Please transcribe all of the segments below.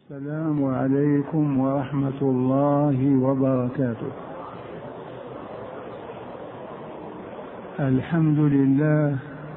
السلام عليكم ورحمة الله وبركاته. الحمد لله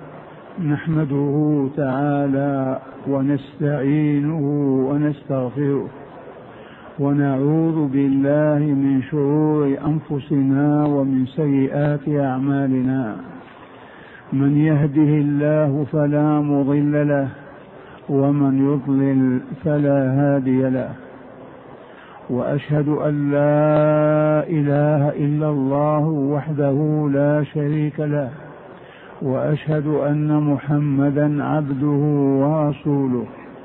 نحمده تعالى ونستعينه ونستغفره ونعوذ بالله من شرور أنفسنا ومن سيئات أعمالنا. من يهده الله فلا مضل له ومن يضلل فلا هادي له، وأشهد أن لا إله إلا الله وحده لا شريك له، وأشهد أن محمدا عبده ورسوله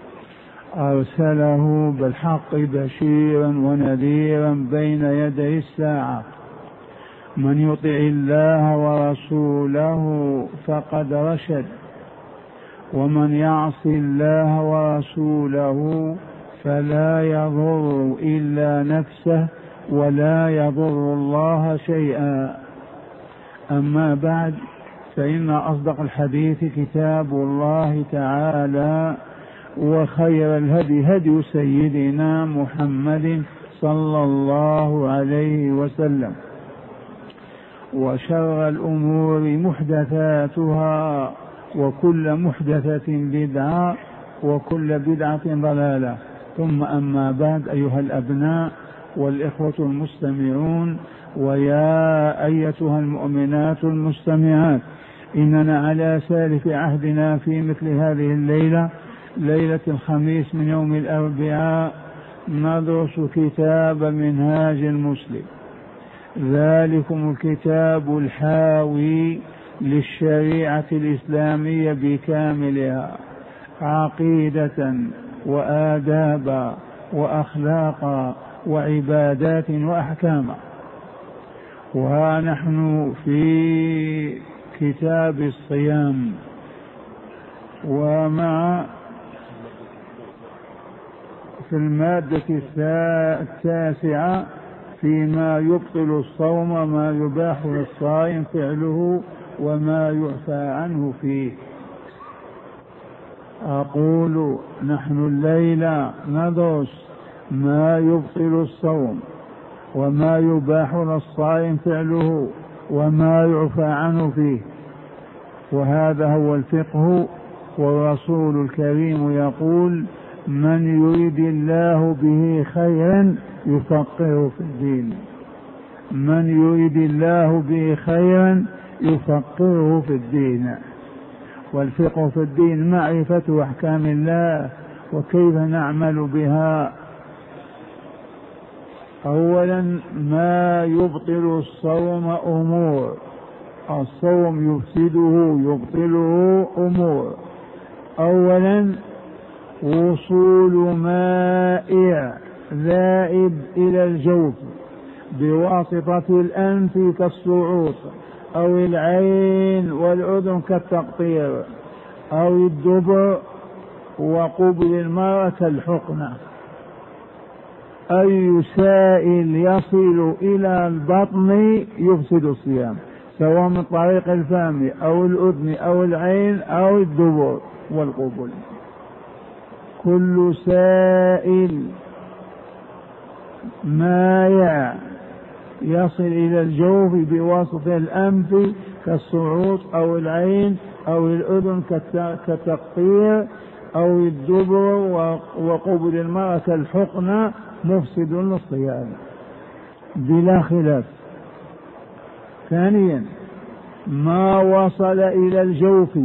أرسله بالحق بشيرا ونذيرا بين يدي الساعة. من يطع الله ورسوله فقد رشد، ومن يعص الله ورسوله فلا يضر إلا نفسه ولا يضر الله شيئا. أما بعد، فإن أصدق الحديث كتاب الله تعالى، وخير الهدي هدي سيدنا محمد صلى الله عليه وسلم، وشر الأمور محدثاتها، وكل محدثة بدعة، وكل بدعة ضلالة. ثم أما بعد، أيها الأبناء والإخوة المستمعون، ويا أيتها المؤمنات المستمعات، إننا على سالف عهدنا في مثل هذه الليلة، ليلة الخميس من يوم الأربعاء، ندرس كتاب منهاج المسلم، ذلكم الكتاب الحاوي للشريعة الإسلامية بكاملها، عقيدة وآدابا وأخلاقا وعبادات وأحكاما. وها نحن في كتاب الصيام، ومع في المادة التاسعة فيما يبطل الصوم، ما يباح للصائم فعله وما يعفى عنه فيه. أقول نحن الليلة ندرس ما يبطل الصوم وما يباح للصائم فعله وما يعفى عنه فيه، وهذا هو الفقه. والرسول الكريم يقول: من يريد الله به خيرا يفقهه في الدين. من يريد الله به خيرا يفقهه في الدين. والفقه في الدين معرفة أحكام الله وكيف نعمل بها. أولا، ما يبطل الصوم أمور. الصوم يفسده يبطله أمور. أولا، وصول مائع ذائب إلى الجوف بواسطة الأنف كالصعوط، أو العين والأذن كالتقطير، أو الدبر وقبل المرأة كالحقنة. أي سائل يصل إلى البطن يفسد الصيام، سواء من طريق الفم أو الأذن أو العين أو الدبر والقبل. كل سائل مائع يصل إلى الجوف بواسطة الأنف كالصعوط أو العين أو الأذن كالتقطير أو الدبر وقبل المرأة كالحقنة مفسد للصيام بلا خلاف. ثانيا، ما وصل إلى الجوف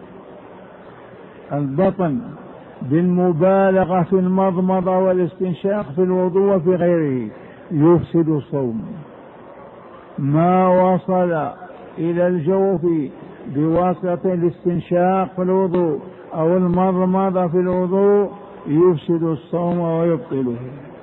البطن بالمبالغة في المضمضة والاستنشاق في الوضوء وفي غيره يفسد الصوم. ما وصل إلى الجوف بواسطة الاستنشاق في الوضوء أو المضمضة في الوضوء يفسد الصوم ويبطله.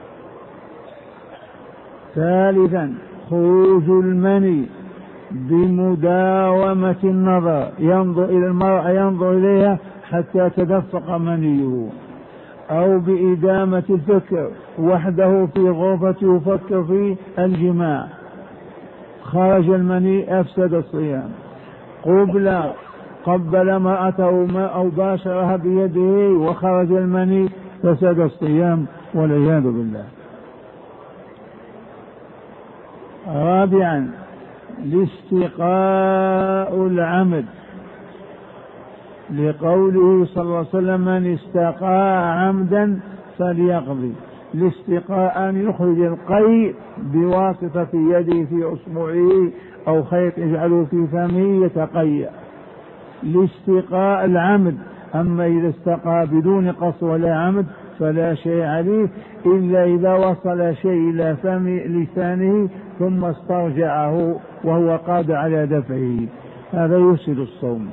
ثالثا، خروج المني بمداومة النظر، ينظر إلى المرأة ينظر إليها حتى تدفق منيه، أو بإدامة الفكر وحده في غرفة يفكر في الجماع، خرج المني أفسد الصيام. قبل امرأته أو باشرها بيده وخرج المني فسد الصيام والعياذ بالله. رابعا الاستقاء العمد، لقوله صلى الله عليه وسلم من استقاء عمدا فليقضي. الاستقاء أن يخرج القيء بواسطة يده في أصبعه أو خيط يجعله في فمه يتقيأ، الاستقاء العمد. أما إذا استقى بدون قصد ولا عمد فلا شيء عليه إلا إذا وصل شيء إلى فم لسانه ثم استرجعه وهو قادر على دفعه، هذا يفسد الصوم.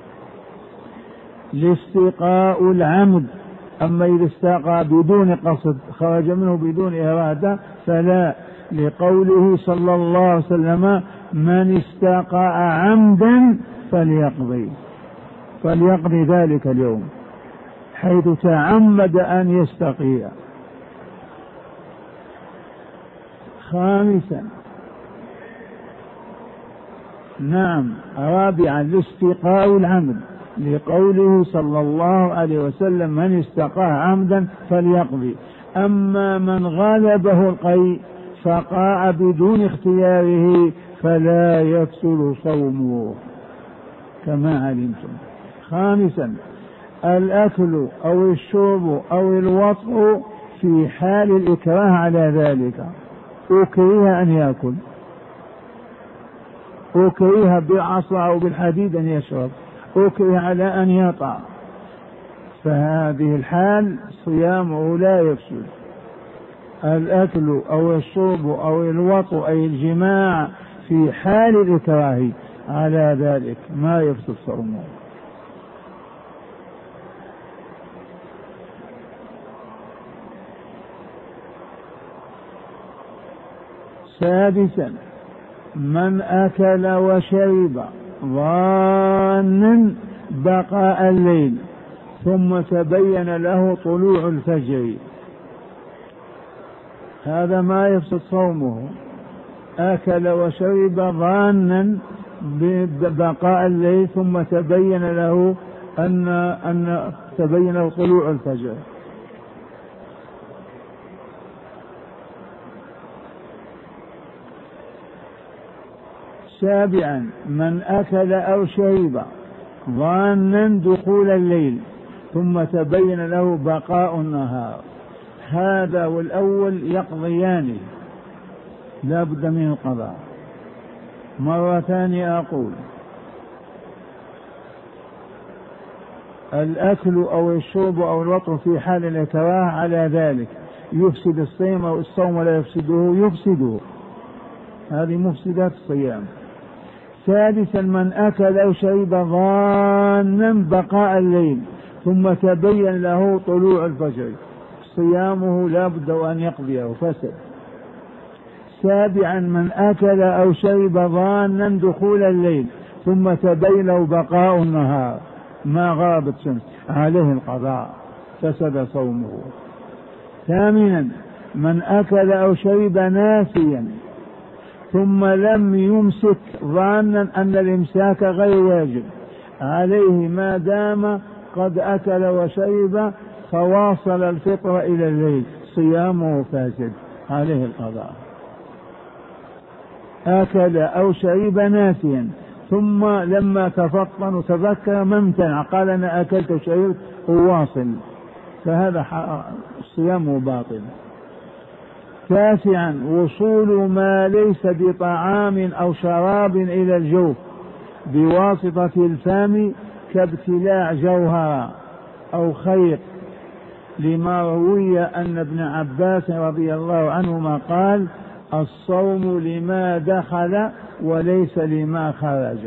الاستقاء العمد. أما إذا استقى بدون قصد خرج منه بدون إرادة فلا، لقوله صلى الله عليه وسلم من استقاء عمدا فليقضي ذلك اليوم، حيث تعمد أن يستقي. خامسا رابعا الاستقاء العمد، لقوله صلى الله عليه وسلم من استقاه عمدا فليقضي. أما من غلبه القيء فقاع بدون اختياره فلا يفسد صومه كما علمتم. خامسا الأكل أو الشرب أو الوطء في حال الإكراه على ذلك، أكره أن يأكل، أكره بالعصا أو بالحديد أن يشرب، أكره على أن يطع، فهذه الحال صيامه لا يفسد. الأكل أو الشرب أو الوطء أي الجماع في حال الإكراه على ذلك ما يفسد صومه. سادسا من أكل وشرب ظانا بقاء الليل ثم تبين له طلوع الفجر، هذا ما يفسد صومه. أكل وشرب ظانا ببقاء الليل ثم تبين له أن تبين له طلوع الفجر. سابعا من أكل أو شرب ظانا دخول الليل ثم تبين له بقاء النهار، هذا والأول يقضيان لا بد من القضاء. مرة ثانية أقول الأكل أو الشرب أو الوطء في حال الإكراه على ذلك يفسد الصيام أو الصوم لا يفسده، يفسده، هذه مفسدات الصيام. سادسا من أكل أو شرب ظانا بقاء الليل ظن تبين له طلوع الفجر صيامه لا بد أن يقضيه فسد. سابعا من أكل أو شرب ظانا دخول الليل ثم تبين له بقاء النهار ما غابت شمس عليه القضاء فسد صومه. ثامنا من أكل أو شرب ناسيا ثم لم يمسك ظانا أن الإمساك غير واجب عليه ما دام قد أكل وشرب فواصل الفطر إلى الليل صيامه فاسد عليه القضاء. أكل أو شرب ناسيا ثم لما تفطن وتذكر ما امتنع قال أنا أكلت وشربت وواصل فهذا صيامه باطل. تاسعا وصول ما ليس بطعام أو شراب إلى الجوف بواسطة الفم كابتلاع جوهر أو خيط، لما روي أن ابن عباس رضي الله عنهما قال الصوم لما دخل وليس لما خرج.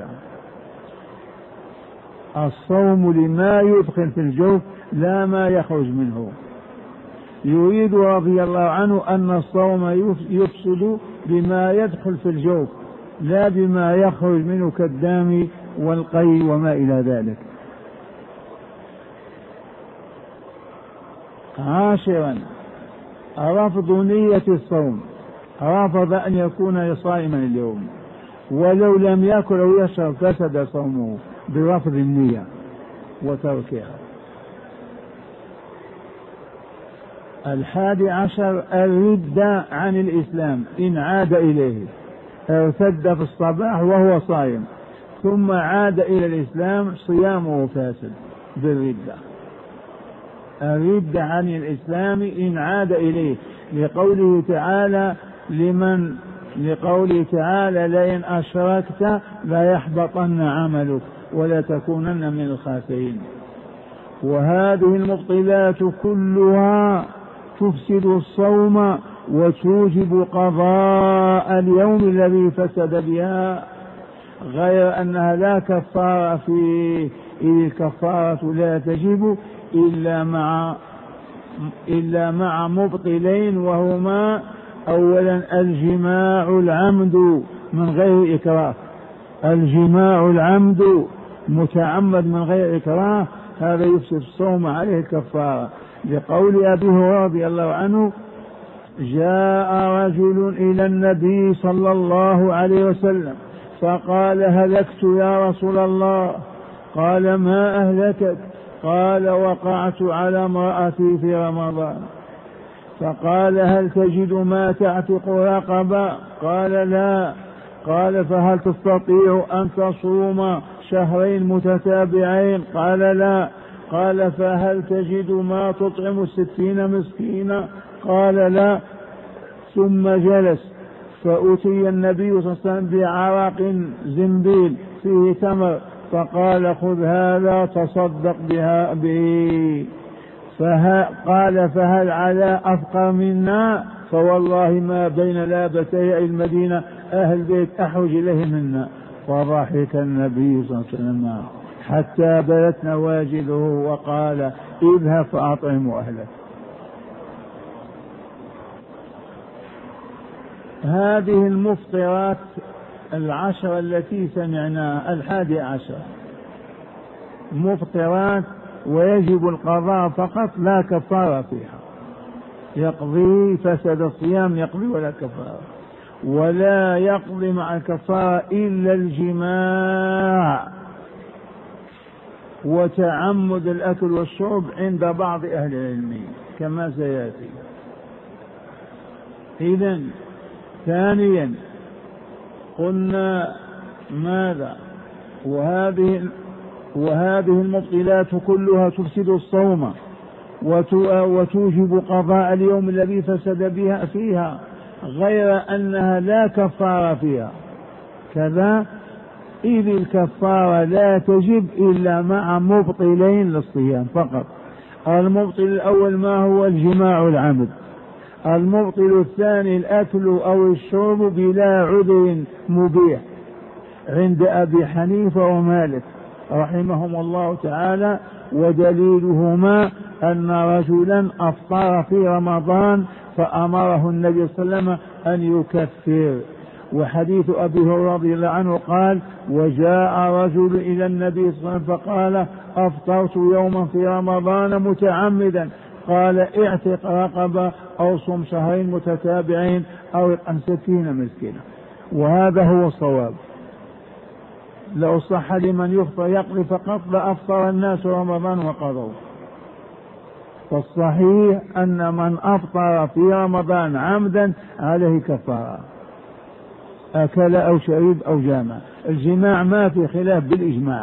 الصوم لما يدخل في الجوف لا ما يخرج منه. يريد رضي الله عنه أن الصوم يفسد بما يدخل في الجوف لا بما يخرج منه كالدم والقي وما إلى ذلك. عاشرا رفض نية الصوم، رفض أن يكون صائما اليوم ولو لم يأكل أو يشرب فسد صومه برفض النية وتركها. 11 الردة عن الإسلام إن عاد إليه، ارتد في الصباح وهو صائم ثم عاد إلى الإسلام صيامه فاسد بالردة. الردة عن الإسلام إن عاد إليه، لقوله تعالى لئن أشركت لا يحبطن عملك ولا تكونن من الخاسرين. وهذه المبطلات كلها تفسد الصوم وتوجب قضاء اليوم الذي فسد بها، غير أنها لا كفارة فيه، إذ الكفارة لا تجب إلا مع مبطلين، وهما أولا الجماع العمد من غير إكراه، الجماع العمد متعمد من غير إكراه هذا يفسد الصوم عليه الكفارة، لقول أبي هريرة رضي الله عنه جاء رجل إلى النبي صلى الله عليه وسلم فقال هلكت يا رسول الله. قال ما أهلكت؟ قال وقعت على امرأتي في رمضان. فقال هل تجد ما تعتق رقبة؟ قال لا. قال فهل تستطيع أن تصوم شهرين متتابعين؟ قال لا. قال فهل تجد ما تطعم 60 مسكينا؟ قال لا. ثم جلس فأتي النبي صلى الله عليه وسلم بعرق زنبيل فيه تمر فقال خذ هذا تصدق به. قال فهل على أفقر منا؟ فوالله ما بين لابتي المدينة أهل بيت أحوج إليه منا. فضحك النبي صلى الله عليه وسلم حتى بدت نواجذه وقال اذهب فأطعم أهلك. هذه المفطرات 10 التي سمعناها، 11 مفطرات ويجب القضاء فقط لا كفارة فيها، يقضي فسد الصيام يقضي ولا كفارة، ولا يقضي مع الكفارة إلا الجماع وتعمد الأكل والشرب عند بعض أهل العلم كما سيأتي. إذن ثانيا قلنا ماذا؟ وهذه المبطلات كلها تفسد الصوم وتوجب قضاء اليوم الذي فسد بها فيها، غير أنها لا كفارة فيها كذا، إذ الكفارة لا تجب إلا مع مبطلين للصيام فقط. المبطل الأول ما هو الجماع العمد، المبطل الثاني الأكل أو الشرب بلا عذر مبيح عند أبي حنيفة ومالك رحمهم الله تعالى، ودليلهما أن رجلا أفطر في رمضان فأمره النبي صلى الله عليه وسلم أن يكفر، وحديث أبي هريرة رضي الله عنه قال وجاء رجل إلى النبي صلى الله عليه وسلم فقال أفطرت يوما في رمضان متعمدا، قال اعتق رقبة أو صم شهرين متتابعين أو اطعم 60 مسكينا. وهذا هو الصواب، لو صح لمن يفطر يقضي فقط لأفطر الناس رمضان وقضوا. فالصحيح أن من أفطر في رمضان عمدا عليه كفارة، أكل أو شرب أو جامع. الجماع ما في خلاف بالإجماع.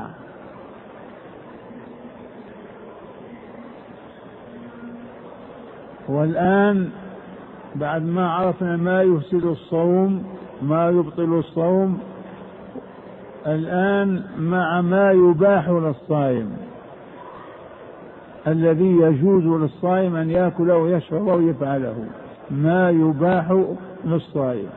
والآن بعد ما عرفنا ما يفسد الصوم ما يبطل الصوم، الآن مع ما يباح للصائم الذي يجوز للصائم أن يأكل ويشرب ويفعله، ما يباح للصائم.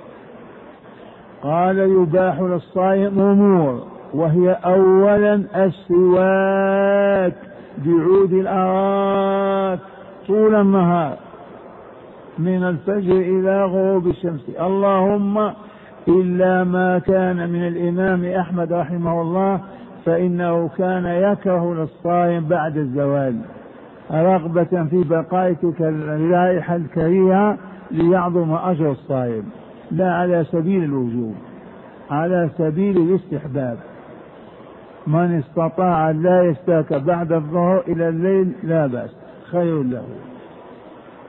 قال يباح للصائم أمور، وهي أولا السواك بعود الأراك طول النهار من الفجر إلى غروب الشمس، اللهم إلا ما كان من الإمام أحمد رحمه الله فإنه كان يكره للصائم بعد الزوال رغبة في بقاء تلك الرائحة الكريهة ليعظم أجر الصائم، لا على سبيل الوجوب، على سبيل الاستحباب. من استطاع لا يستاك بعد الظهر إلى الليل لا بأس، خير له.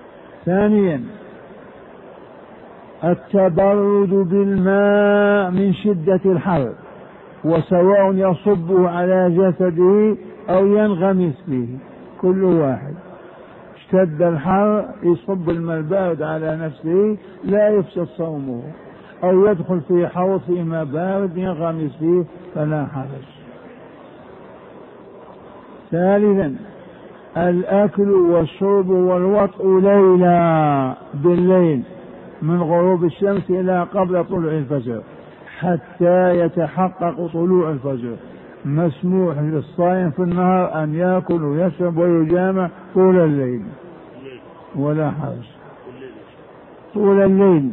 ثانيا التبرد بالماء من شدة الحر، وسواء يصبه على جسده أو ينغمس فيه، كل واحد اشتد الحر يصب الماء البارد على نفسه لا يفسد صومه، أو يدخل في حوض في ماء بارد ينغمس فيه فلا حرج. ثالثا الأكل والشرب والوطء ليلا، بالليل من غروب الشمس إلى قبل طلوع الفجر حتى يتحقق طلوع الفجر. مسموح للصائم في النهار أن يأكل ويشرب ويجامع طول الليل ولا حرج، طول الليل.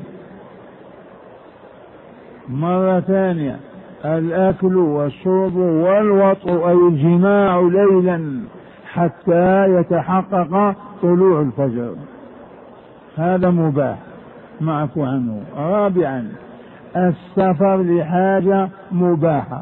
مرة ثانية الأكل والشرب والوطء أي الجماع ليلا حتى يتحقق طلوع الفجر، هذا مباح معفو عنه. رابعا السفر لحاجة مباحة،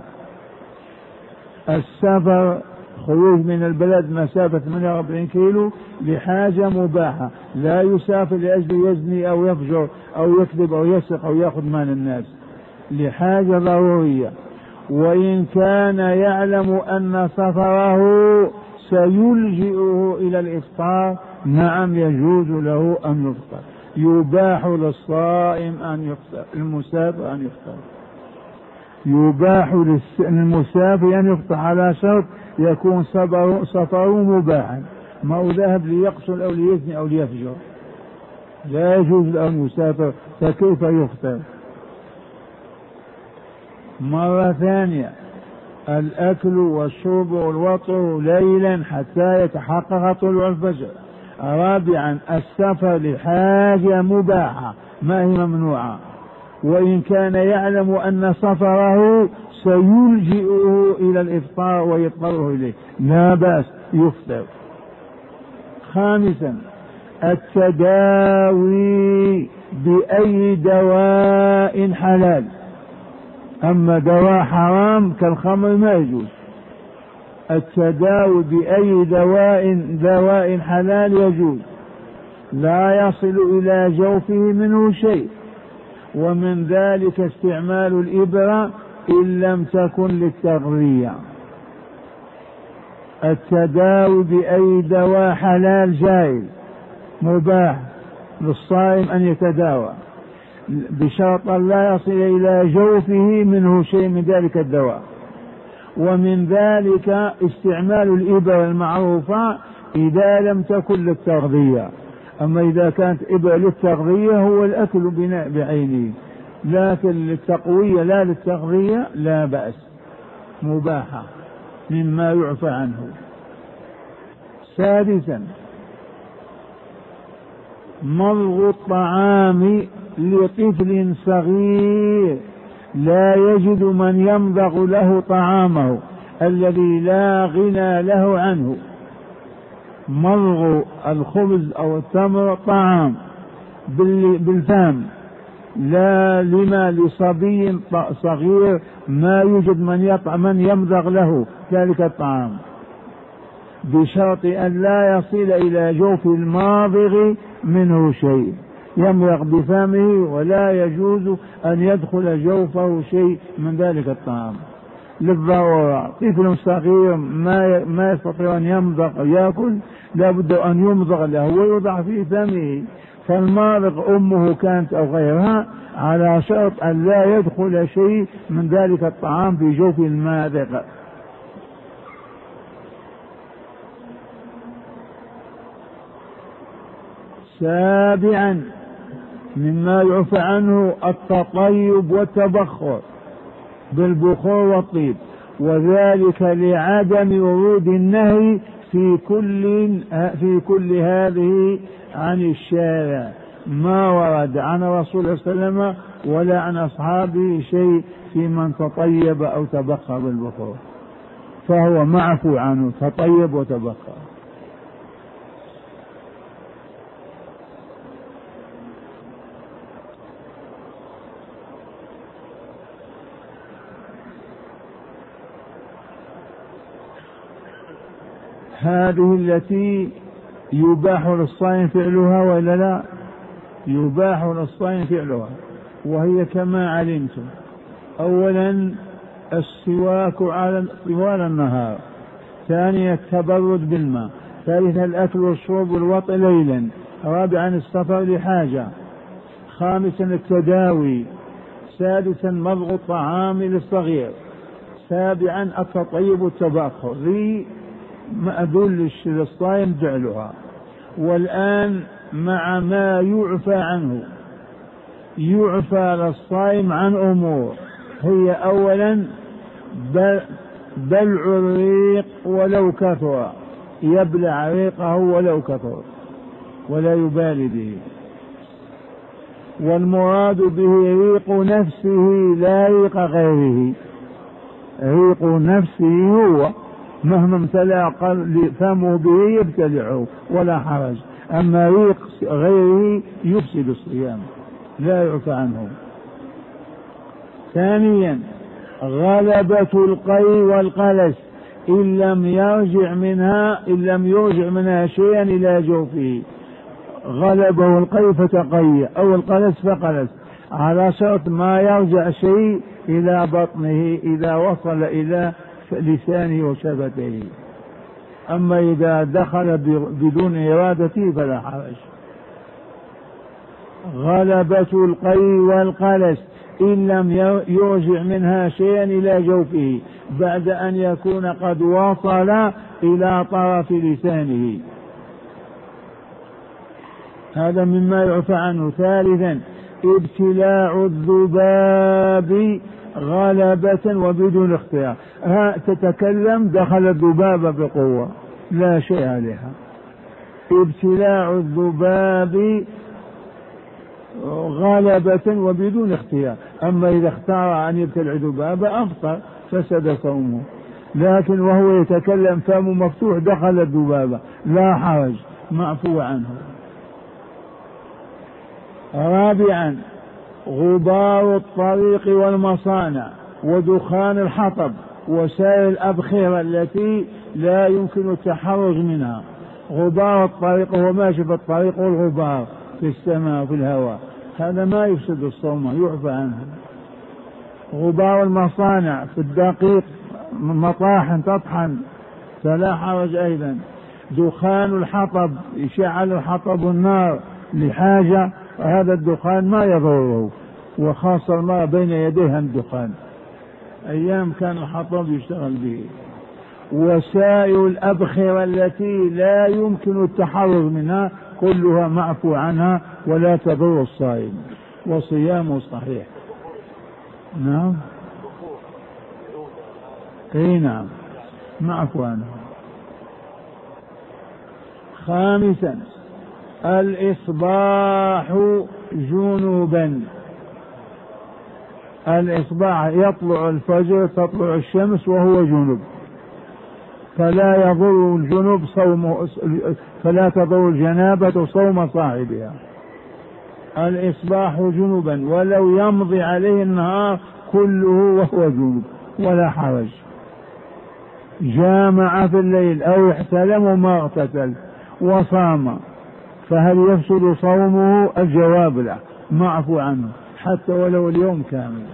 السفر خروج من البلد مسافة 48 كيلو لحاجة مباحة، لا يسافر لأجل يزني أو يفجر أو يكذب أو يسرق أو يأخذ مال الناس، لحاجة ضرورية. وإن كان يعلم أن سفره سيلجئه إلى الإفطار نعم يجوز له أن يفطر، يباح للصائم أن يفطر، المسافر أن يفطر، يباح للمسافر أن يفطر على شرط يكون سفره مباحا، ما هو ذهب ليقتل أو ليزني أو ليفجر، لا يجوز له أن يسافر، فكيف يفطر؟ مرة ثانية الأكل والشرب والوطء ليلا حتى يتحقق طلوع الفجر. رابعا السفر لحاجة مباحة ما هي ممنوعة، وإن كان يعلم أن سفره سيلجئه إلى الإفطار ويضطره إليه لا بأس يفطر. خامسا التداوي بأي دواء حلال، أما دواء حرام كالخمر ما يجوز. التداوي بأي دواء حلال يجوز، لا يصل إلى جوفه منه شيء، ومن ذلك استعمال الإبرة إن لم تكن للتغذية. التداوي بأي دواء حلال جائز مباح للصائم أن يتداوى بشرط لا يصل إلى جوفه منه شيء من ذلك الدواء. ومن ذلك استعمال الإبر المعروفة إذا لم تكن للتغذية، أما إذا كانت إبر للتغذية هو الأكل بعينه، لكن للتقوية لا للتغذية لا بأس، مباحة مما يعفى عنه. سادسا مضغ الطعام لطفل صغير لا يجد من يمضغ له طعامه الذي لا غنى له عنه. مضغ الخبز أو التمر طعام بالفم، لا لما لصبي صغير ما يوجد من يمضغ له ذلك الطعام، بشرط أن لا يصل إلى جوف الماضغ منه شيء، يمضغ بفمه ولا يجوز أن يدخل جوفه شيء من ذلك الطعام للضرورة. طفل صغير ما يستطيع أن يمضغ يأكل، لابد أن يمضغ له ويوضع في فمه، فالماضغ أمه كانت أو غيرها على شرط أن لا يدخل شيء من ذلك الطعام في جوف الماضغ. سابعا مما يعفى عنه التطيب والتبخر بالبخور والطيب، وذلك لعدم ورود النهي في كل هذه عن الشارع، ما ورد عن رسول الله صلى الله عليه وسلم ولا عن أصحابه شيء في من تطيب أو تبخر بالبخور، فهو معفو عنه تطيب وتبخر. هذه التي يباح للصائم فعلها وإلا لا؟ يباح للصائم فعلها، وهي كما علمتم: أولا السواك على طوال النهار، ثانيا التبرد بالماء، ثالثا الأكل والشرب والوطء ليلا، رابعا السفر لحاجة، خامسا التداوي، سادسا مضغ الطعام للصغير، سابعا التطيب والتبخر. ذي مأذون للصائم فعلها. والآن مع ما يعفى عنه، يعفى للصائم عن أمور، هي أولا بلع الريق ولو كثر، يبلع ريقه ولو كثر ولا يبالي به. والمراد به ريق نفسه لا ريق غيره، ريق نفسه هو مهما امتلأ فمه به يبتلعه ولا حرج، أما ريق غيره يفسد الصيام لا يعفى عنه. ثانيا غلبة القي والقلس إن لم يرجع منها شيئا إلى جوفه. غلبه القي فتقي أو القلس فقلس، على شرط ما يرجع شيء إلى بطنه إذا وصل إلى لسانه وشفتيه. أما إذا دخل بدون إرادته فلا حرج. غلبة القي والقلس إن لم يرجع منها شيئا إلى جوفه بعد أن يكون قد وصل إلى طرف لسانه، هذا مما يعفى عنه. ثالثا ابتلاع الذباب غلبة وبدون اختيار، تتكلم دخل الذبابة بقوة لا شيء عليها. ابتلاع الذباب غلبة وبدون اختيار، أما إذا اختار أن يبتلع ذبابة أفطر فسد صومه، لكن وهو يتكلم فمه مفتوح دخل الذبابة لا حرج معفو عنه. رابعا غبار الطريق والمصانع ودخان الحطب وسائر الأبخرة التي لا يمكن التحرز منها. غبار الطريق هو ماشي في الطريق والغبار في السماء وفي الهواء، هذا ما يفسد الصوم يعفى عنه. غبار المصانع في الدقيق مطاحن تطحن فلا حرج أيضا. دخان الحطب يشعل الحطب النار لحاجة، هذا الدخان ما يضره، وخاصة ما بين يديها الدخان، أيام كان الحطب يشتغل به. وسائر الأبخرة التي لا يمكن التحرر منها كلها معفو عنها ولا تضر الصائم وصيامه صحيح. نعم اي نعم معفو عنها. خامسا الإصباح جنوبا، الإصباح يطلع الفجر تطلع الشمس وهو جنوب، فلا يضر الجنوب صوم، فلا تضر الجنابة صوم صاحبها. الإصباح جنوبا ولو يمضي عليه النهار كله وهو جنوب ولا حرج. جامع في الليل أو احتلم وما اغتسل وصام فهل يفسد صومه؟ الجواب لا، معفو عنه حتى ولو اليوم كامل.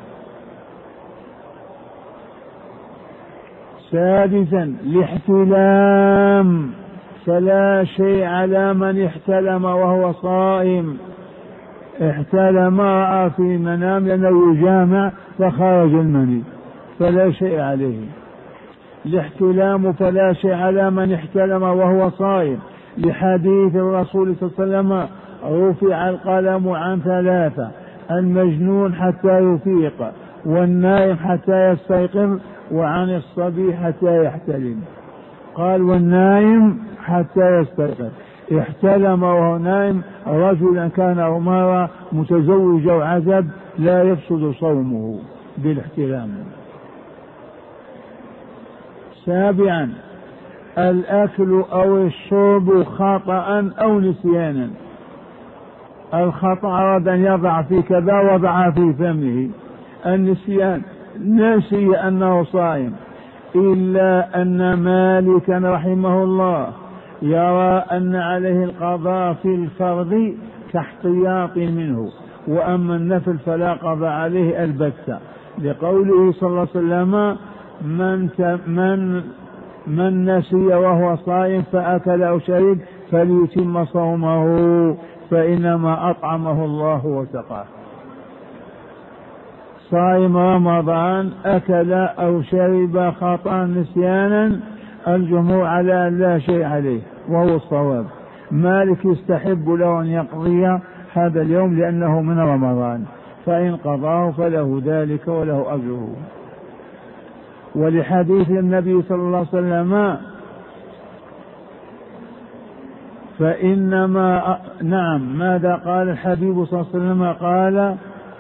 سادسا الاحتلام، فلا شيء على من احتلم وهو صائم. احتلم رأى في منام لأنه يجامع فخرج المني فلا شيء عليه. الاحتلام فلا شيء على من احتلم وهو صائم، لحديث الرسول صلى الله عليه وسلم رفع القلم عن ثلاثة: المجنون حتى يفيق، والنائم حتى يستيقظ، وعن الصبي حتى يحتلم. قال والنائم حتى يستيقظ. احتلم وهو نائم رجلا كان أو امرأة متزوج أو عزب لا يفسد صومه بالاحتلام. سابعا الأكل أو الشرب خطأ أو نسيانا. الخطأ أراد أن يضع في كذا وضع في فمه. النسيان نسي أنه صائم، إلا أن مالكا رحمه الله يرى أن عليه القضاء في الفرض كاحتياط منه، وأما النفل فلا قضاء عليه البتة، لقوله صلى الله عليه وسلم من نسي وهو صائم فأكل أو شرب فليتم صومه فإنما أطعمه الله وسقاه. صائم رمضان أكل أو شرب خطأ نسيانا الجمهور على لا شيء عليه وهو الصواب. مالك يستحب له أن يقضي هذا اليوم لأنه من رمضان، فإن قضاه فله ذلك وله أجره. ولحديث النبي صلى الله عليه وسلم فإنما ماذا قال الحبيب صلى الله عليه وسلم؟ قال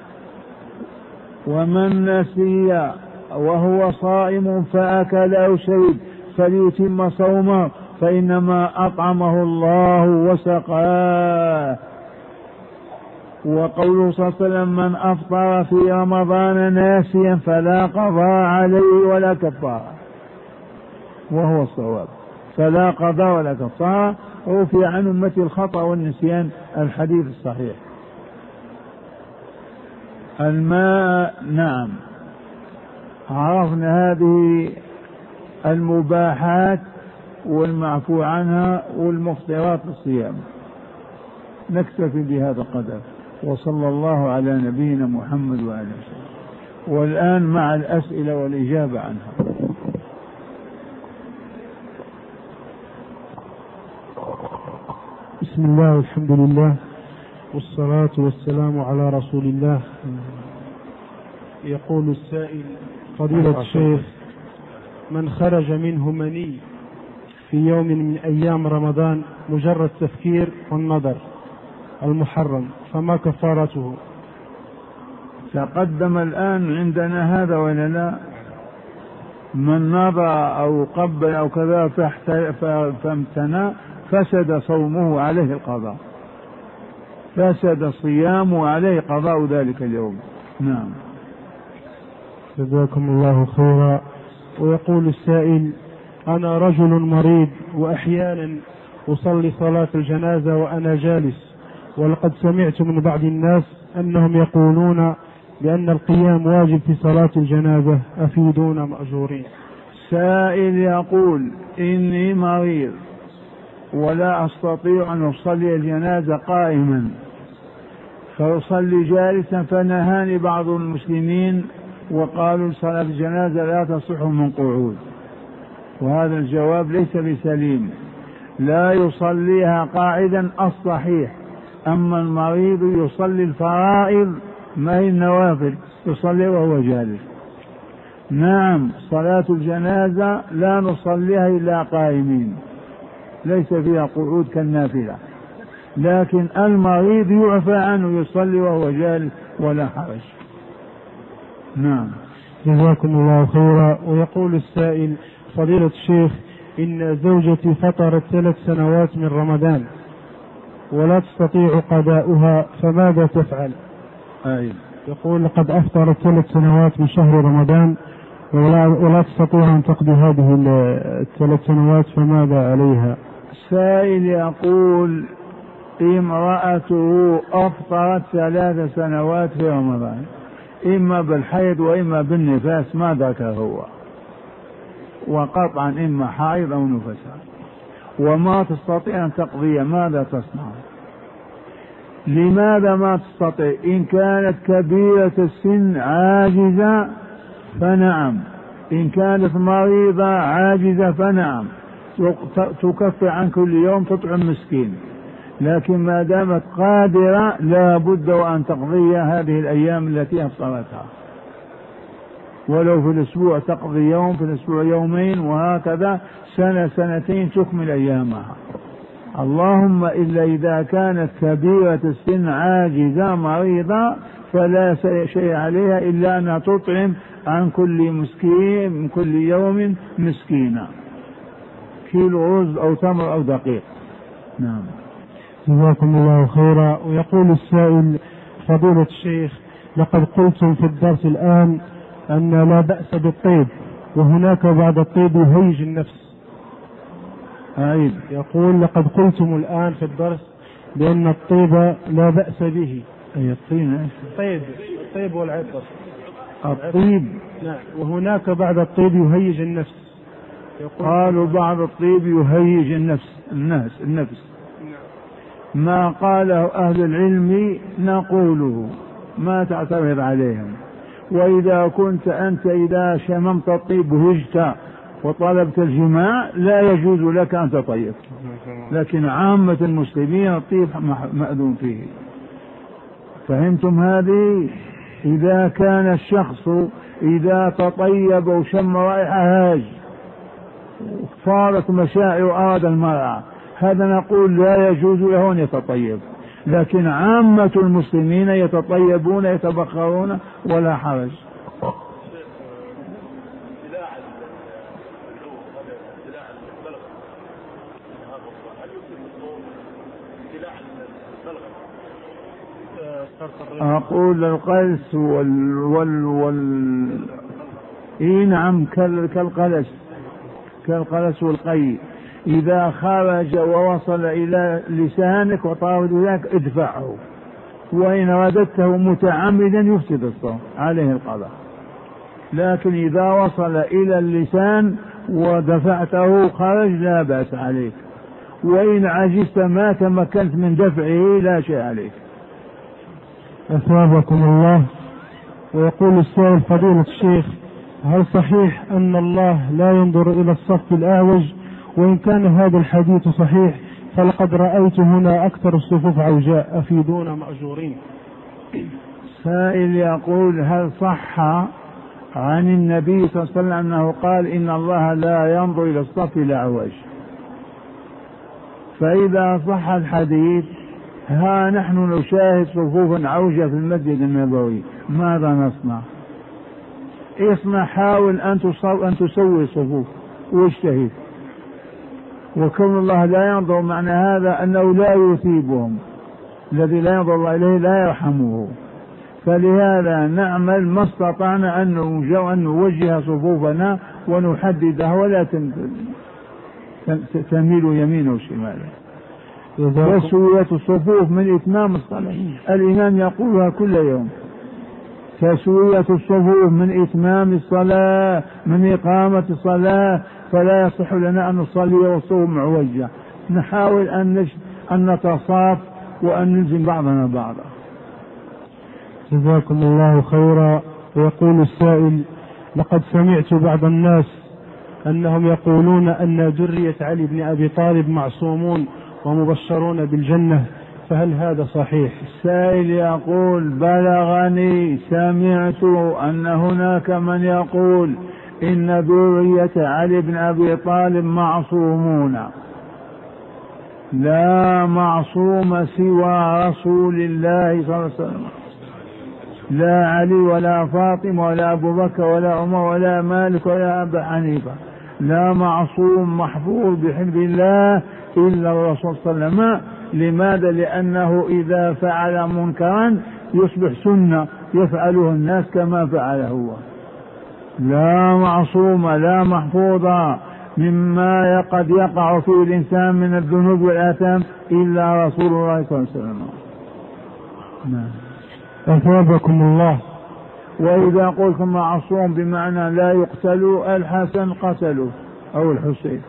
ومن نسي وهو صائم فأكل أو شرب فليتم صومه فإنما أطعمه الله وسقاه. وقوله صلى الله عليه وسلم من أفطر في رمضان ناسيا فلا قضاء عليه ولا كفارة، وهو الصواب، فلا قضاء ولا كفارة، رفع عن أمتي الخطأ والنسيان، الحديث الصحيح. الماء عرفنا هذه المباحات والمعفو عنها والمفطرات الصيام. نكتفي بهذا القدر، وصلى الله على نبينا محمد وآله وسلم. والآن مع الأسئلة والإجابة عنها. بسم الله والحمد لله والصلاة والسلام على رسول الله. يقول السائل: فضيلة الشيخ، من خرج منه مني في يوم من أيام رمضان مجرد تفكير والنظر المحرم فما كفارته؟ تقدم الآن عندنا هذا ولا لا؟ من نظر أو قبل أو كذا فامتنى فسد صومه عليه القضاء، فسد صيامه عليه قضاء ذلك اليوم. نعم. جزاكم الله خيرا. ويقول السائل: أنا رجل مريض وأحيانا أصلي صلاة الجنازة وأنا جالس، ولقد سمعت من بعض الناس أنهم يقولون بأن القيام واجب في صلاة الجنازة، أفيدونا مأجورين. سائل يقول: إني مريض ولا أستطيع أن أصلي الجنازة قائما فأصلي جالسا، فنهاني بعض المسلمين وقالوا صلاة الجنازة لا تصح من قعود، وهذا الجواب ليس بسليم، لا يصليها قاعدا الصحيح. أما المريض يصلي الفرائض ما هي النوافل، يصلي وهو جالس. نعم، صلاة الجنازة لا نصليها إلا قائمين، ليس فيها قعود كالنافلة، لكن المريض يعفى عنه يصلي وهو جالس ولا حرج. نعم. جزاكم الله خيرا. ويقول السائل: فضيلة الشيخ، إن زوجتي فطرت 3 سنوات من رمضان ولا تستطيع قضاؤها، فماذا تفعل؟ يقول: لقد أفطرت 3 سنوات من شهر رمضان ولا تستطيع أن تقضي هذه 3 سنوات، فماذا عليها؟ السائل يقول: امرأته أفطرت 3 سنوات في رمضان، إما بالحيض وإما بالنفاس، ما ذاك هو، وقطعا إما حائض أو نفساء، وما تستطيع أن تقضي، ماذا تصنع؟ لماذا ما تستطيع؟ إن كانت كبيرة السن عاجزة فنعم، إن كانت مريضة عاجزة فنعم، تكفر عن كل يوم تطعم مسكين، لكن ما دامت قادرة لا بد وأن تقضي هذه الأيام التي أفطرتها، ولو في الأسبوع تقضي يوم، في الأسبوع يومين، وهكذا سنة سنتين تكمل أيامها. اللهم إلا إذا كانت كبيرة السن عاجزة مريضة فلا شيء عليها إلا أنها تطعم عن كل مسكين من كل يوم مسكينا، كيلو رز أو تمر أو دقيق. نعم. جزاكم الله خيرا. ويقول السائل: فضيلة الشيخ، لقد قلتم في الدرس الآن أن لا بأس بالطيب، وهناك بعد الطيب يهيج النفس، أعيد. يقول: لقد قلتم الآن في الدرس بأن الطيب لا بأس به. أي الطين؟ الطيب والعطر. الطيب. نعم. وهناك بعد الطيب يهيج النفس. قالوا بعض الطيب يهيج النفس. ما قاله أهل العلم نقوله، ما تعترض عليهم. وإذا كنت أنت إذا شممت الطيب هجت وطلبت الجماع لا يجوز لك أن تطيب، لكن عامة المسلمين الطيب مأذون فيه. فهمتم هذه؟ إذا كان الشخص إذا تطيب وشم رائحة هاج صارت مشاعر أراد المرأة، هذا نقول لا يجوز له أن يتطيب. لكن عامة المسلمين يتطيبون يتبخرون ولا حرج. أقول القلس نعم كالقلس والقي إذا خرج ووصل إلى لسانك وطارد ذاك ادفعه، وإن رددته متعمدا يفسد الصوم عليه القضاء. لكن إذا وصل إلى اللسان ودفعته خرج لا بأس عليك، وإن عجزت ما تمكنت من دفعه لا شيء عليك. أثابكم الله. ويقول السائل: فضيلة الشيخ، هل صحيح أن الله لا ينظر إلى الصف الأعوج؟ وإن كان هذا الحديث صحيح فلقد رأيت هنا أكثر الصفوف عوجاء أفيدونا مأجورين. سائل يقول: هل صح عن النبي صلى الله عليه وسلم أنه قال إن الله لا ينظر إلى الصف الأعوج؟ فإذا صح الحديث ها نحن نشاهد صفوفا عوجة في المسجد النبوي، ماذا نصنع؟ حاول أن تسوي صفوف واجتهد. وكون الله لا ينظر معنى هذا أنه لا يثيبهم، الذي لا ينظر الله إليه لا يرحمه. فلهذا نعمل ما استطعنا أن نوجه صفوفنا ونحددها ولا تميل يمين وشمال. تسوية الصفوف من إتمام الصلاة، الإمام يقولها كل يوم: تسوية الصفوف من إتمام الصلاة، من إقامة الصلاة. فلا يصح لنا أن نصلي والصفوف معوجة. نحاول أن نتصاف وأن نلزم بعضنا بعضا. جزاكم الله خيرا. ويقول السائل: لقد سمعت بعض الناس أنهم يقولون أن ذرية علي بن أبي طالب معصومون ومبشرون بالجنة، فهل هذا صحيح؟ السائل يقول: بلغني سمعت أن هناك من يقول إن ذرية علي بن أبي طالب معصومون. لا معصوم سوى رسول الله صلى الله عليه وسلم، لا علي ولا فاطمة ولا أبو بكر ولا عمر ولا مالك ولا أبا حنيفة. لا معصوم محفوظ بحفظ الله إلا الرسول صلى الله عليه وسلم. لماذا؟ لأنه إذا فعل منكرا يصبح سنة يفعله الناس كما فعله هو. لا معصوم لا محفوظة مما قد يقع فيه الإنسان من الذنوب والآثام إلا رسول الله صلى الله عليه وسلم. أثابكم الله. وإذا قلت معصوم بمعنى لا يقتل، الحسن قتله أو الحسين.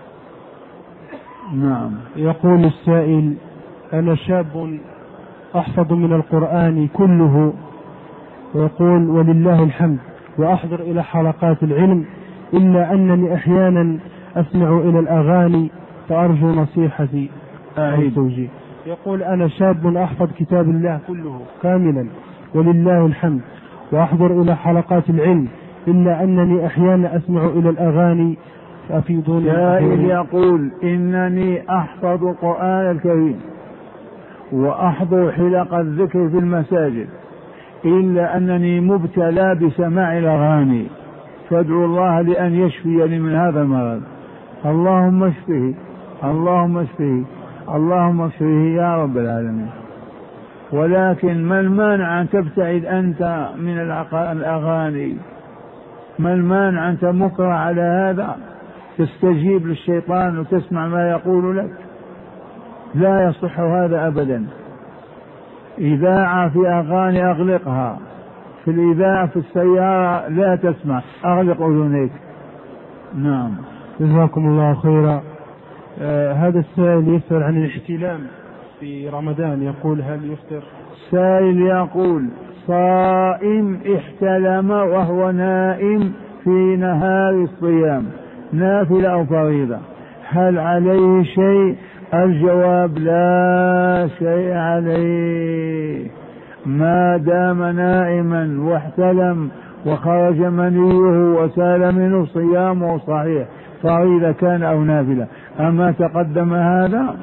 نعم. يقول السائل: أنا شاب أحفظ من القرآن كله، ويقول: ولله الحمد، وأحضر إلى حلقات العلم، إلا أنني أحيانا أسمع إلى الأغاني، فأرجو نصيحتي أو توجيه. يقول: أنا شاب أحفظ كتاب الله كله كاملا ولله الحمد، وأحضر إلى حلقات العلم، إلا أنني أحيانا أسمع إلى الأغاني، فأفيدوني. سائل يقول: إنني أحفظ القرآن الكريم وأحضر حلق الذكر في المساجد، إلا أنني مبتلى بسماع الأغاني، فادعو الله لأن يشفيني من هذا المرض. اللهم اشفه، اللهم اشفه، اللهم اشفه يا رب العالمين. ولكن ما المانع أن تبتعد أنت من الأغاني؟ ما المانع أنت مكره على هذا؟ تستجيب للشيطان وتسمع ما يقول لك؟ لا يصح هذا أبدا. إذاعة في أغاني أغلقها، في الإذاعة في السيارة لا تسمع، أغلق أذنيك. نعم. جزاكم الله خيرا. هذا السائل يسأل عن الاحتلام في رمضان، يقول هل يفطر؟ سائل يقول صائم احتلم وهو نائم في نهار الصيام، نافلة أو فريضة، هل عليه شيء؟ الجواب لا شيء عليه، ما دام نائما واحتلم وخرج منيه وسال منه صيامه صحيح، فريضة كان أو نافلة. أما تقدم هذا.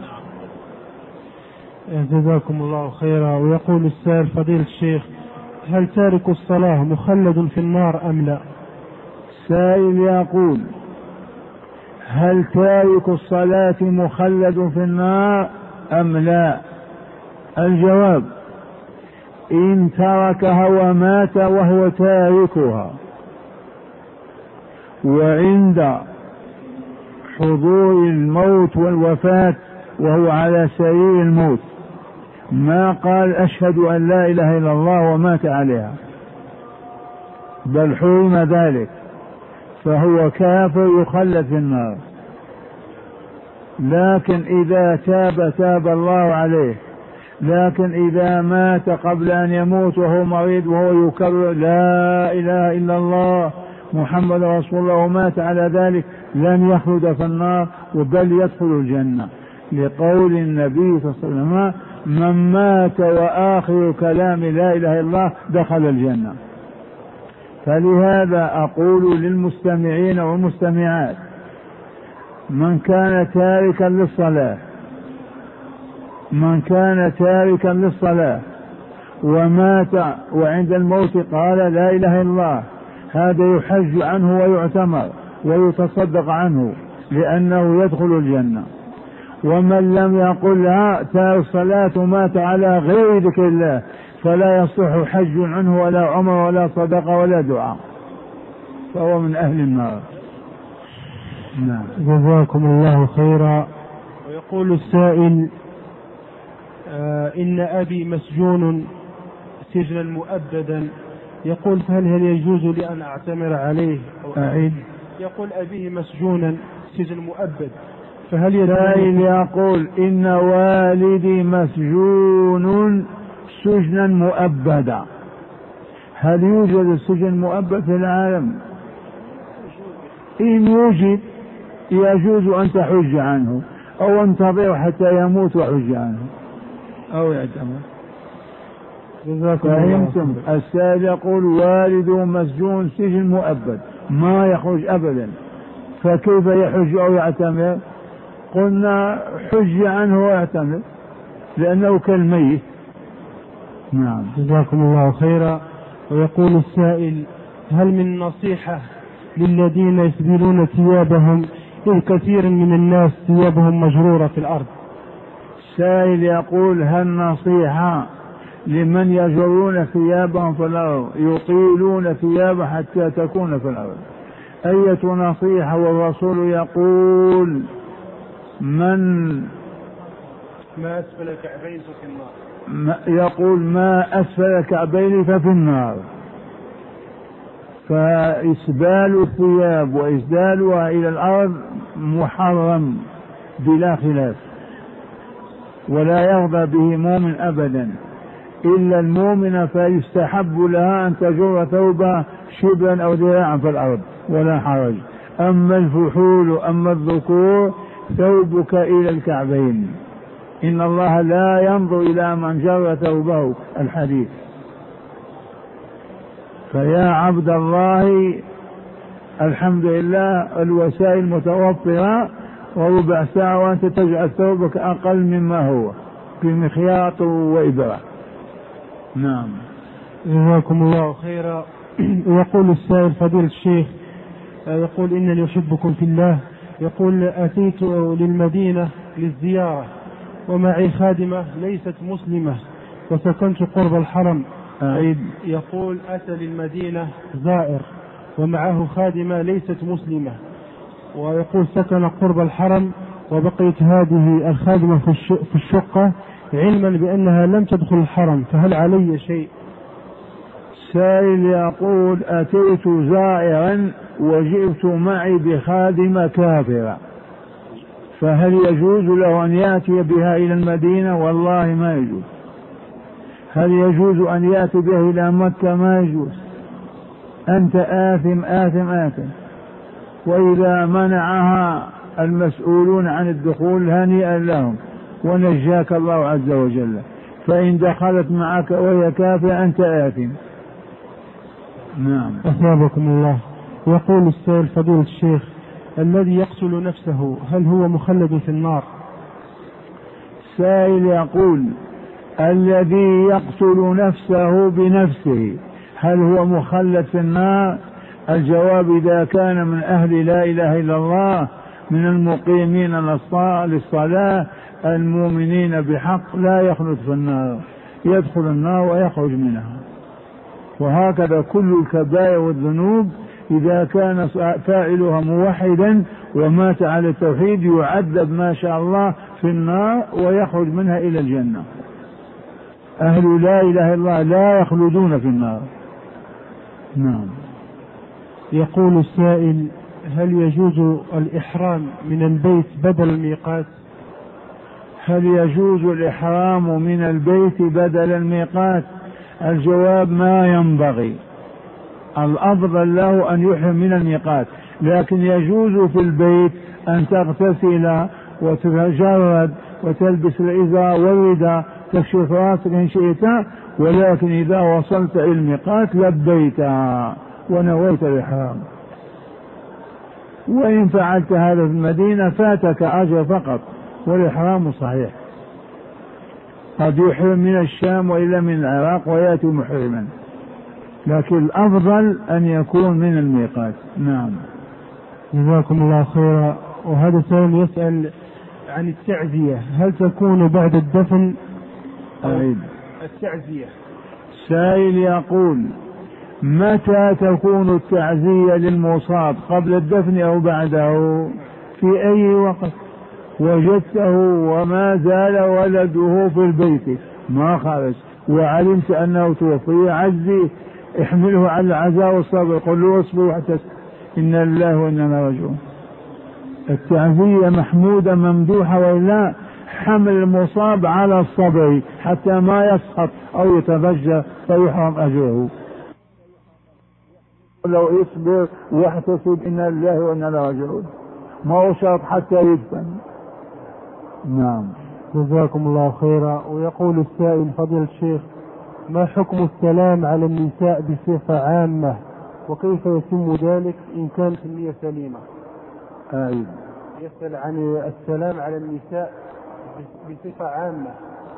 جزاكم الله خيرا. ويقول السائل فضيلة الشيخ هل تارك الصلاة مخلد في النار أم لا؟ سائل يقول هل تارك الصلاة مخلد في النار أم لا؟ الجواب إن تركها ومات وهو تاركها وعند حضور الموت والوفاة وهو على سرير الموت ما قال أشهد أن لا إله إلا الله ومات عليها، بل حرم ذلك، فهو كافر يخلد في النار. لكن إذا تاب الله عليه. لكن إذا مات قبل أن يموت وهو مريض وهو يكرر لا إله إلا الله محمد رسول الله ومات على ذلك لن يخلد في النار، بل يدخل الجنة، لقول النبي صلى الله عليه وسلم من مات وآخر كلام لا إله إلا الله دخل الجنة. فلهذا أقول للمستمعين والمستمعات من كان تاركا للصلاة ومات وعند الموت قال لا إله إلا الله، هذا يحج عنه ويعتمر ويتصدق عنه لأنه يدخل الجنة. ومن لم يقلها تارك الصلاة ومات على غير ذكر الله فلا يصح حج عنه ولا عمر ولا صدقة ولا دعاء، فهو من أهل النار. نعم. جزاكم الله خيرا. ويقول السائل إن أبي مسجون سجنا مؤبدا، يقول فهل يجوز لي أن أعتمر عليه؟ أعيد. يقول أبيه مسجونا سجن مؤبد، فهل يقول إن والدي مسجون سجنا مؤبدا، هل يوجد السجن مؤبد في العالم؟ إن يوجد يجوز أن تحج عنه أو انتظر حتى يموت وحج عنه أو يعتمر. فهمتم؟ السائل يقول والده مسجون سجن مؤبد ما يخرج أبدا، فكيف يحج أو يعتمر؟ قلنا حج عنه ويعتمر لأنه كالميت. نعم. جزاكم الله خيرا. ويقول السائل هل من نصيحة للذين يسبلون ثيابهم إذ كثير من الناس ثيابهم مجرورة في الأرض؟ السائل يقول هل نصيحة لمن يجرون ثيابهم في الأرض يطيلون ثيابه حتى تكون في الأرض؟ أية نصيحة؟ والرسول يقول من ما أسفل كعبين ففي النار، يقول ما أسفل كعبين ففي النار. فإسبال الثياب وإسدالها إلى الأرض محرم بلا خلاف، ولا يرضى به مؤمن أبدا إلا المؤمن، فيستحب لها أن تجر ثوبها شبرا أو ذراعا في الأرض ولا حرج. أما الفحول أما الذكور ثوبك إلى الكعبين، إن الله لا ينظر إلى من جر ثوبه، الحديث. فيا عبد الله الحمد لله الوسائل متوفرة، وربع ساعة وأنت تجعل ثوبك أقل مما هو بمخياط وإبرة. نعم. جزاكم الله خيرا. ويقول السائل فضيلة الشيخ يقول إنني أحبكم في الله، يقول أتيت للمدينة للزيارة ومعي خادمة ليست مسلمة وسكنت قرب الحرم. يقول أتى للمدينة زائر ومعه خادمة ليست مسلمة، ويقول سكن قرب الحرم وبقيت هذه الخادمة في الشقة علما بأنها لم تدخل الحرم، فهل علي شيء؟ سائل يقول أتيت زائرا وجئت معي بخادمة كافرة، فهل يجوز له أن يأتي بها إلى المدينة؟ والله ما يجوز. هل يجوز أن يأتي بها إلى مكة؟ ما يجوز. أنت آثم آثم آثم. وإذا منعها المسؤولون عن الدخول هنيئا لهم ونجاك الله عز وجل، فإن دخلت معك وهي كافرة أنت آثم. نعم. أثابكم الله. يقول السائل فضيلة الشيخ الذي يقتل نفسه هل هو مخلد في النار؟ سائل يقول الذي يقتل نفسه بنفسه هل هو مخلد في النار؟ الجواب إذا كان من أهل لا إله إلا الله من المقيمين للصلاة المؤمنين بحق لا يخلد في النار، يدخل النار ويخرج منها. وهكذا كل الكبائر والذنوب إذا كان فاعلها موحدا ومات على التوحيد يعذب ما شاء الله في النار ويخرج منها إلى الجنة. أهل لا إله إلا الله لا يخلدون في النار. نعم. يقول السائل هل يجوز الإحرام من البيت بدل الميقات؟ هل يجوز الإحرام من البيت بدل الميقات؟ الجواب ما ينبغي. الأفضل له أن يحرم من الميقات، لكن يجوز في البيت أن تغتسل وتتجرد وتلبس الإزار والرداء تكشف راسك إن شئت، ولكن إذا وصلت إلى الميقات لبيتها ونويت الإحرام. وإن فعلت هذا في المدينة فاتك أجر فقط والإحرام صحيح. قد يحرم من الشام وإلا من العراق ويأتي محرما، لكن الأفضل أن يكون من الميقات. نعم. جزاكم الله خيرا. وهذا سائل يسأل عن التعزية هل تكون بعد الدفن؟ التعزية. سائل يقول متى تكون التعزية للمصاب، قبل الدفن أو بعده؟ في أي وقت وجدته وما زال ولده في البيت ما خرج وعلمت أنه توفي عزي احمله على العزاء والصبر، قل له اصبر واحتسب إن الله وإننا راجعون. التعزية محمودة ممدوحة، وإلا حمل المصاب على الصبر حتى ما يسقط أو يتفجر فيحرم أجره. لو يصبر واحتسب إن الله وإننا راجعون، ما هو شرط حتى يدفن. نعم. جزاكم الله خيرا. ويقول السائل فضيلة الشيخ ما حكم السلام على النساء بصفة عامة، وكيف يتم ذلك إن كانت النية سليمة؟ يسأل عن السلام على النساء بصفة عامة.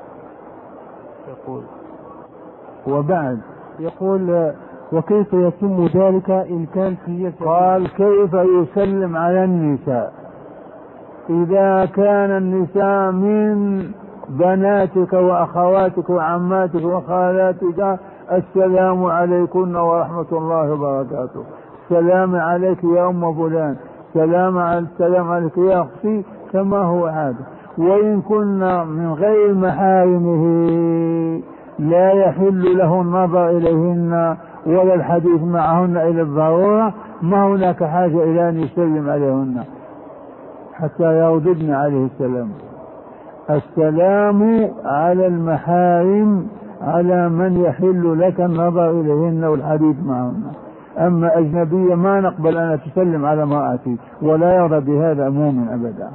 يقول وبعد يقول وكيف يتم ذلك إن كانت النية سليمة؟ قال كيف يسلم على النساء؟ إذا كان النساء من بناتك وأخواتك وعماتك وخالاتك السلام عليكن ورحمة الله وبركاته، السلام عليك يا أم فلان، السلام عليك يا أختي، كما هو عادة. وإن كنا من غير محارمه لا يحل له النظر إليهن ولا الحديث معهن إلى الضرورة، ما هناك حاجة إلى أن يسلم عليهن حتى يرددن عليه السلام. السلام على المحارم على من يحل لك النظر إليهن والحديث معهن. أما أجنبية ما نقبل أن تسلم على امرأتي، ولا يرضى بهذا مؤمن أبدا.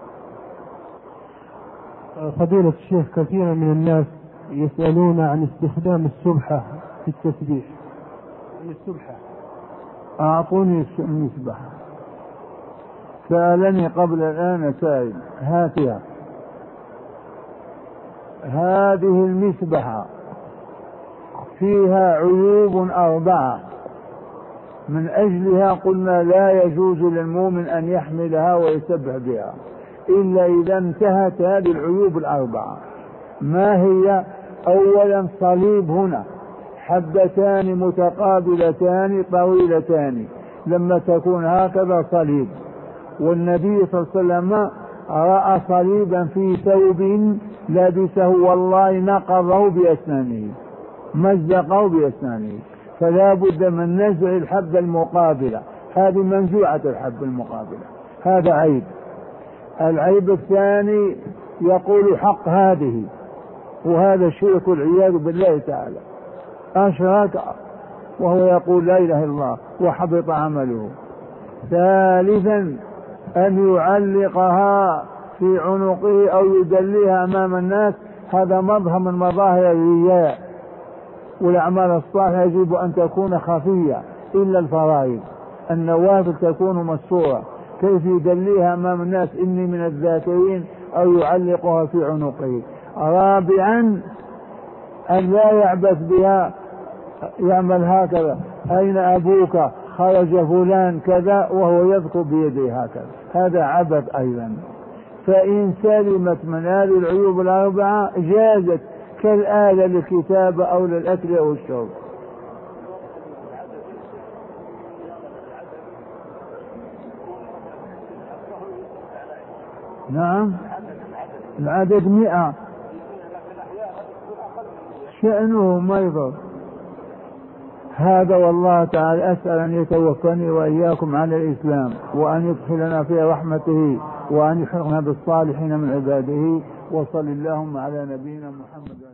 فضيلة الشيخ كثيرا من الناس يسألون عن استخدام السبحة في التسبيح. السبحة أعطوني المسبحة. سألني قبل الآن سائل هاتها، هذه المسبحة فيها عيوب 4، من أجلها قلنا لا يجوز للمؤمن أن يحملها ويسبح بها إلا إذا انتهت هذه العيوب 4. ما هي؟ أولا صليب هنا، حبتان متقابلتان طويلتان، لما تكون هكذا صليب، والنبي صلى الله عليه وسلم رأى صليبا في ثوب لبسه والله نقضه بأسنانه، مزقه بأسنانه. فلا بد من نزع الحبة المقابلة، هذه منزوعة الحبة المقابلة، هذا عيب. العيب الثاني يقول حق هذه، وهذا شرك والعياذ بالله تعالى، أشرك وهو يقول لا إله إلا الله وحبط عمله. ثالثا أن يعلقها في عنقه أو يدليها أمام الناس، هذا مظهر من مظاهر الرياء، والأعمال الصالحة يجب أن تكون خفية إلا الفرائض، النوافل تكون مستورة. كيف يدليها أمام الناس إني من الذاكرين أو يعلقها في عنقه؟ رابعا أن لا يعبث بها، يعمل هكذا أين أبوك خرج فلان كذا وهو يذكر بيده هكذا، هذا عبث أيضا. فإن سلمت من هذه العيوب الأربعة جازت كالآلة للكتابة أو للأكل أو الشرب. نعم العدد 100 شأنه ما يضر هذا. والله تعالى أسأل أن يتوفني وإياكم على الإسلام، وأن يدخلنا في رحمته، وأن يحرقنا بالصالحين من عباده. وصل اللهم على نبينا محمد.